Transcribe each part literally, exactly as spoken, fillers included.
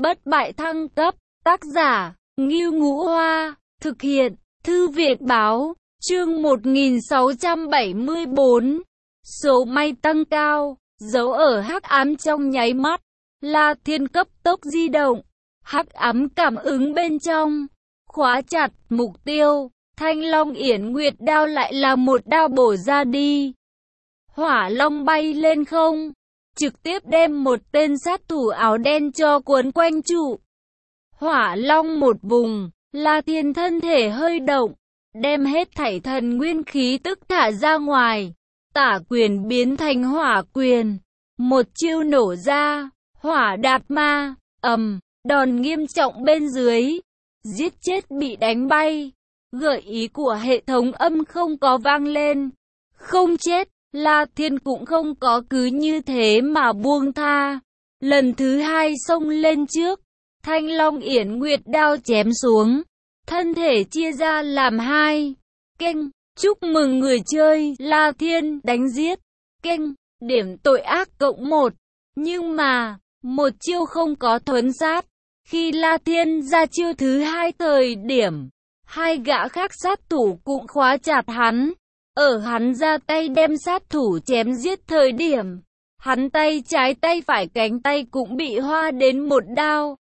Bất bại thăng cấp, tác giả, Ngưu Ngũ Hoa, thực hiện, Thư viện báo, chương một nghìn sáu trăm bảy mươi bốn. Số may tăng cao, dấu ở hắc ám trong nháy mắt, La Thiên cấp tốc di động, hắc ám cảm ứng bên trong, khóa chặt mục tiêu, Thanh Long Yển Nguyệt đao lại là một đao bổ ra đi. Hỏa long bay lên không, trực tiếp đem một tên sát thủ áo đen cho cuốn quanh trụ. Hỏa long một vùng, La Thiên thân thể hơi động, đem hết thảy thần nguyên khí tức thả ra ngoài, tả quyền biến thành hỏa quyền, một chiêu nổ ra, hỏa đạt ma, ầm, đòn nghiêm trọng bên dưới, giết chết bị đánh bay. Gợi ý của hệ thống âm không có vang lên, không chết. La Thiên cũng không có cứ như thế mà buông tha. Lần thứ hai xông lên trước, Thanh Long Yển Nguyệt đao chém xuống, thân thể chia ra làm hai. Kênh, chúc mừng người chơi La Thiên đánh giết. Kênh, điểm tội ác cộng một. Nhưng mà, một chiêu không có thuấn sát. Khi La Thiên ra chiêu thứ hai thời điểm, hai gã khác sát thủ cũng khóa chặt hắn. Ở hắn ra tay đem sát thủ chém giết thời điểm, hắn tay trái tay phải cánh tay cũng bị hoa đến một đao.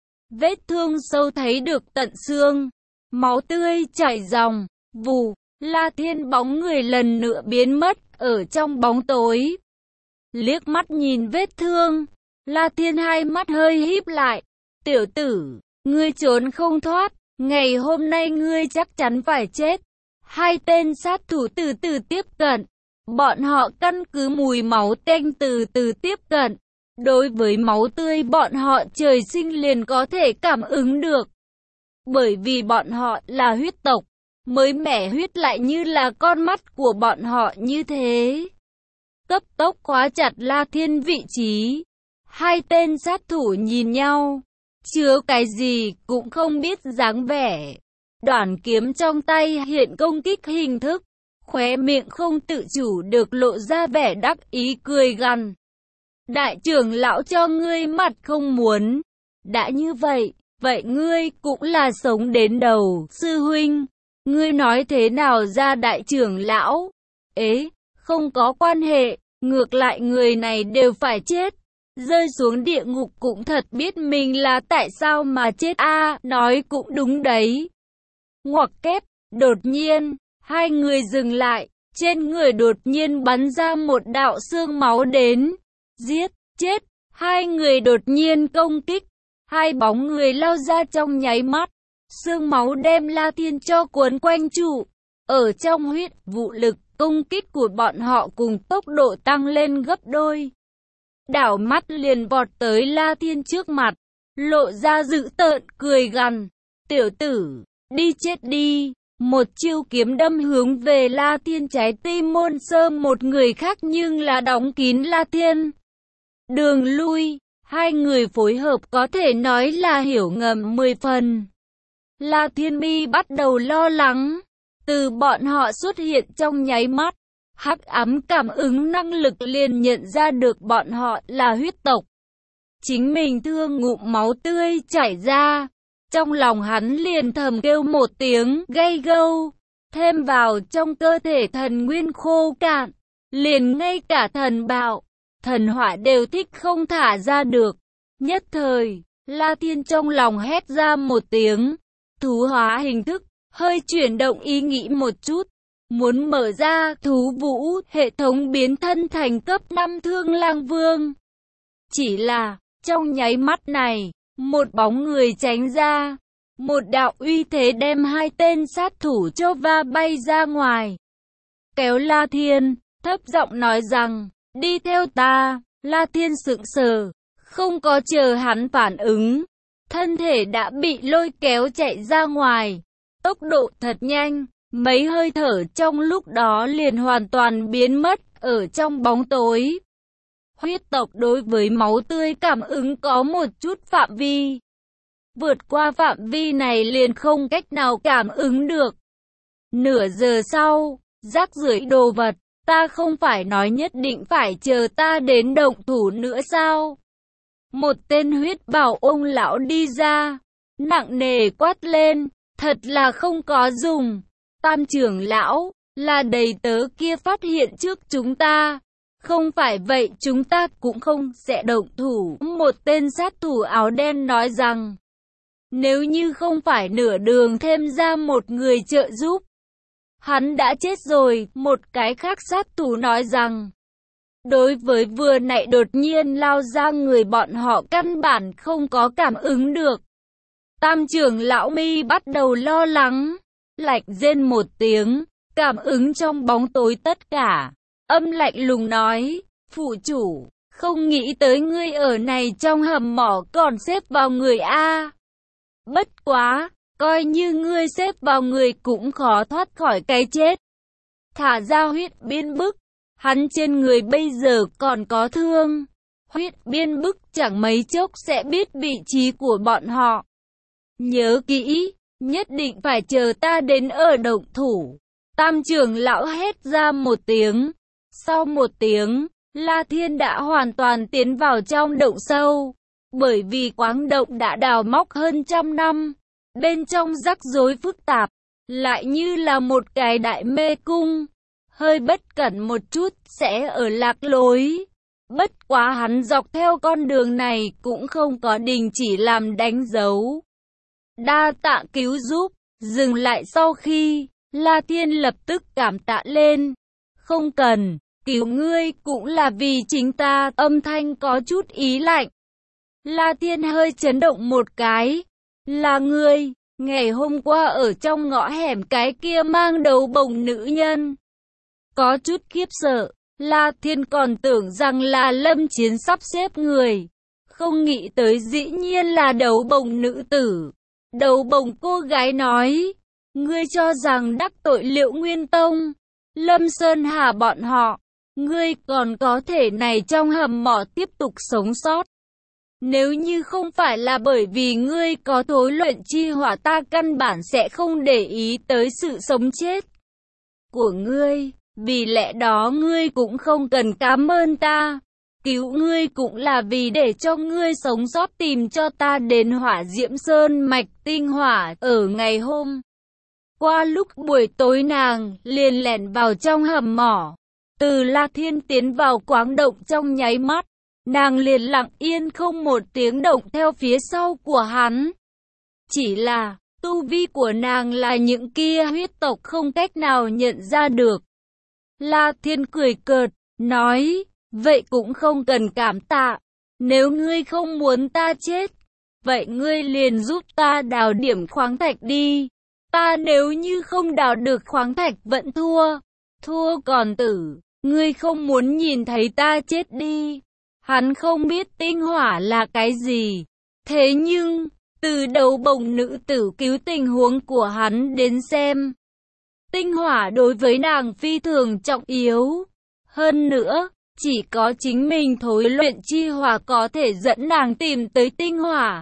Vết thương sâu thấy được tận xương, máu tươi chảy ròng, vù, La Thiên bóng người lần nữa biến mất ở trong bóng tối. Liếc mắt nhìn vết thương, La Thiên hai mắt hơi híp lại. Tiểu tử, ngươi trốn không thoát, ngày hôm nay ngươi chắc chắn phải chết. Hai tên sát thủ từ từ tiếp cận, bọn họ căn cứ mùi máu tanh từ từ tiếp cận. Đối với máu tươi bọn họ trời sinh liền có thể cảm ứng được. Bởi vì bọn họ là huyết tộc, mới mẻ huyết lại như là con mắt của bọn họ như thế. Cấp tốc khóa chặt La Thiên vị trí. Hai tên sát thủ nhìn nhau, chứa cái gì cũng không biết dáng vẻ. Đoạn kiếm trong tay hiện công kích hình thức, khóe miệng không tự chủ được lộ ra vẻ đắc ý cười gằn. Đại trưởng lão cho ngươi mặt không muốn. Đã như vậy, vậy ngươi cũng là sống đến đầu. Sư huynh, ngươi nói thế nào ra đại trưởng lão? Ế, không có quan hệ, ngược lại người này đều phải chết. Rơi xuống địa ngục cũng thật biết mình là tại sao mà chết a à, nói cũng đúng đấy. Ngoặc kép, đột nhiên, hai người dừng lại, trên người đột nhiên bắn ra một đạo xương máu đến. Giết, chết, hai người đột nhiên công kích, hai bóng người lao ra trong nháy mắt. Xương máu đem La Thiên cho cuốn quanh trụ, ở trong huyết vụ lực, công kích của bọn họ cùng tốc độ tăng lên gấp đôi. Đảo mắt liền vọt tới La Thiên trước mặt, lộ ra dữ tợn cười gằn. Tiểu tử, đi chết đi. Một chiêu kiếm đâm hướng về La Thiên trái tim môn sơ một người khác nhưng là đóng kín La Thiên. Đường lui, hai người phối hợp có thể nói là hiểu ngầm mười phần. La Thiên Bi bắt đầu lo lắng, từ bọn họ xuất hiện trong nháy mắt. Hắc ám cảm ứng năng lực liền nhận ra được bọn họ là huyết tộc. Chính mình thương ngụm máu tươi chảy ra. Trong lòng hắn liền thầm kêu một tiếng gay gâu, thêm vào trong cơ thể thần nguyên khô cạn, liền ngay cả thần bạo, thần hỏa đều thích không thả ra được. Nhất thời, La Thiên trong lòng hét ra một tiếng, thú hóa hình thức, hơi chuyển động ý nghĩ một chút, muốn mở ra thú vũ, hệ thống biến thân thành cấp năm Thương Lang Vương. Chỉ là, trong nháy mắt này, một bóng người tránh ra, một đạo uy thế đem hai tên sát thủ cho va bay ra ngoài. Kéo La Thiên, thấp giọng nói rằng, đi theo ta. La Thiên sững sờ, không có chờ hắn phản ứng, thân thể đã bị lôi kéo chạy ra ngoài, tốc độ thật nhanh, mấy hơi thở trong lúc đó liền hoàn toàn biến mất ở trong bóng tối. Huyết tộc đối với máu tươi cảm ứng có một chút phạm vi. Vượt qua phạm vi này liền không cách nào cảm ứng được. Nửa giờ sau, rác rưởi đồ vật, ta không phải nói nhất định phải chờ ta đến động thủ nữa sao? Một tên huyết bào ông lão đi ra, nặng nề quát lên, thật là không có dùng. Tam trưởng lão, là đầy tớ kia phát hiện trước chúng ta. Không phải vậy chúng ta cũng không sẽ động thủ. Một tên sát thủ áo đen nói rằng, nếu như không phải nửa đường thêm ra một người trợ giúp, hắn đã chết rồi. Một cái khác sát thủ nói rằng, đối với vừa nãy đột nhiên lao ra người bọn họ căn bản không có cảm ứng được. Tam trưởng lão mi bắt đầu lo lắng, lạnh rên một tiếng, cảm ứng trong bóng tối tất cả. Âm lạnh lùng nói, phụ chủ, không nghĩ tới ngươi ở này trong hầm mỏ còn xếp vào người A. Bất quá, coi như ngươi xếp vào người cũng khó thoát khỏi cái chết. Thả ra huyết biên bức, hắn trên người bây giờ còn có thương. Huyết biên bức chẳng mấy chốc sẽ biết vị trí của bọn họ. Nhớ kỹ, nhất định phải chờ ta đến ở động thủ. Tam trưởng lão hét ra một tiếng. Sau một tiếng, La Thiên đã hoàn toàn tiến vào trong động sâu. Bởi vì khoáng động đã đào móc hơn trăm năm, bên trong rắc rối phức tạp, lại như là một cái đại mê cung. Hơi bất cẩn một chút sẽ ở lạc lối. Bất quá hắn dọc theo con đường này cũng không có đình chỉ làm đánh dấu. Đa tạ cứu giúp, dừng lại sau khi, La Thiên lập tức cảm tạ lên. Không cần, cứu ngươi cũng là vì chính ta, âm thanh có chút ý lạnh. La Thiên hơi chấn động một cái. Là ngươi, ngày hôm qua ở trong ngõ hẻm cái kia mang đầu bồng nữ nhân. Có chút khiếp sợ, La Thiên còn tưởng rằng là Lâm Chiến sắp xếp người. Không nghĩ tới dĩ nhiên là đấu bồng nữ tử. Đấu bồng cô gái nói, ngươi cho rằng đắc tội Liệu Nguyên Tông, Lâm Sơn Hà bọn họ, ngươi còn có thể này trong hầm mỏ tiếp tục sống sót. Nếu như không phải là bởi vì ngươi có thối luyện chi hỏa ta căn bản sẽ không để ý tới sự sống chết của ngươi. Vì lẽ đó ngươi cũng không cần cảm ơn ta. Cứu ngươi cũng là vì để cho ngươi sống sót tìm cho ta đến Hỏa Diễm Sơn mạch tinh hỏa. Ở ngày hôm qua lúc buổi tối nàng liền lẻn vào trong hầm mỏ. Từ La Thiên tiến vào khoáng động trong nháy mắt, nàng liền lặng yên không một tiếng động theo phía sau của hắn. Chỉ là, tu vi của nàng là những kia huyết tộc không cách nào nhận ra được. La Thiên cười cợt, nói, vậy cũng không cần cảm tạ. Nếu ngươi không muốn ta chết, vậy ngươi liền giúp ta đào điểm khoáng thạch đi. Ta nếu như không đào được khoáng thạch vẫn thua. Thua còn tử, ngươi không muốn nhìn thấy ta chết đi. Hắn không biết tinh hỏa là cái gì. Thế nhưng, từ đầu bồng nữ tử cứu tình huống của hắn đến xem, tinh hỏa đối với nàng phi thường trọng yếu. Hơn nữa, chỉ có chính mình thối luyện chi hỏa có thể dẫn nàng tìm tới tinh hỏa.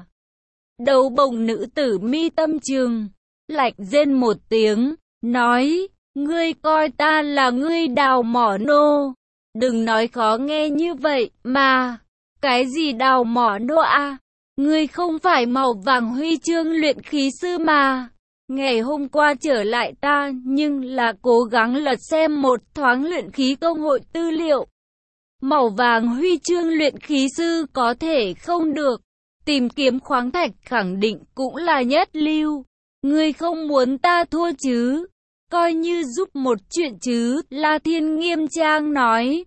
Đầu bồng nữ tử mi tâm trường, lạnh rên một tiếng, nói, ngươi coi ta là ngươi đào mỏ nô. Đừng nói khó nghe như vậy, mà, cái gì đào mỏ nô à? Ngươi không phải màu vàng huy chương luyện khí sư mà. Ngày hôm qua trở lại ta nhưng là cố gắng lật xem một thoáng luyện khí công hội tư liệu. Màu vàng huy chương luyện khí sư có thể không được. Tìm kiếm khoáng thạch khẳng định cũng là nhất lưu. Ngươi không muốn ta thua chứ? Coi như giúp một chuyện chứ, La Thiên nghiêm trang nói.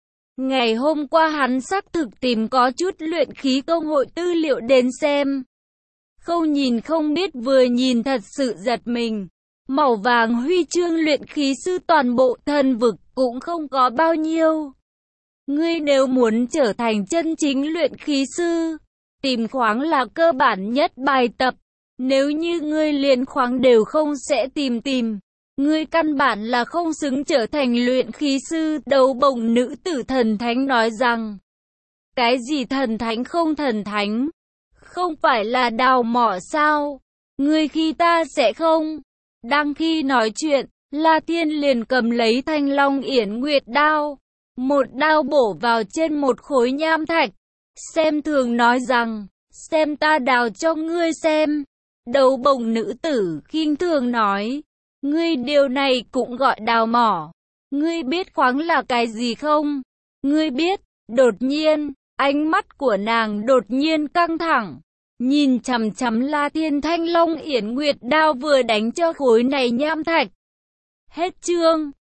Ngày hôm qua hắn xác thực tìm có chút luyện khí công hội tư liệu đến xem. Không nhìn không biết vừa nhìn thật sự giật mình. Màu vàng huy chương luyện khí sư toàn bộ thần vực cũng không có bao nhiêu. Ngươi nếu muốn trở thành chân chính luyện khí sư, tìm khoáng là cơ bản nhất bài tập. Nếu như ngươi liền khoáng đều không sẽ tìm tìm, ngươi căn bản là không xứng trở thành luyện khí sư. Đầu bồng nữ tử thần thánh nói rằng, cái gì thần thánh không thần thánh? Không phải là đào mỏ sao? Ngươi khi ta sẽ không. Đang khi nói chuyện, La Thiên liền cầm lấy thanh long yển nguyệt đao. Một đao bổ vào trên một khối nham thạch. xem thường nói rằng, xem ta đào cho ngươi xem. Đấu bổng nữ tử khinh thường nói, ngươi điều này cũng gọi đào mỏ. Ngươi biết khoáng là cái gì không? Ngươi biết, đột nhiên, ánh mắt của nàng đột nhiên căng thẳng. Nhìn chằm chằm La Thiên Thanh Long Yển Nguyệt đao vừa đánh cho khối này nham thạch. Hết chương.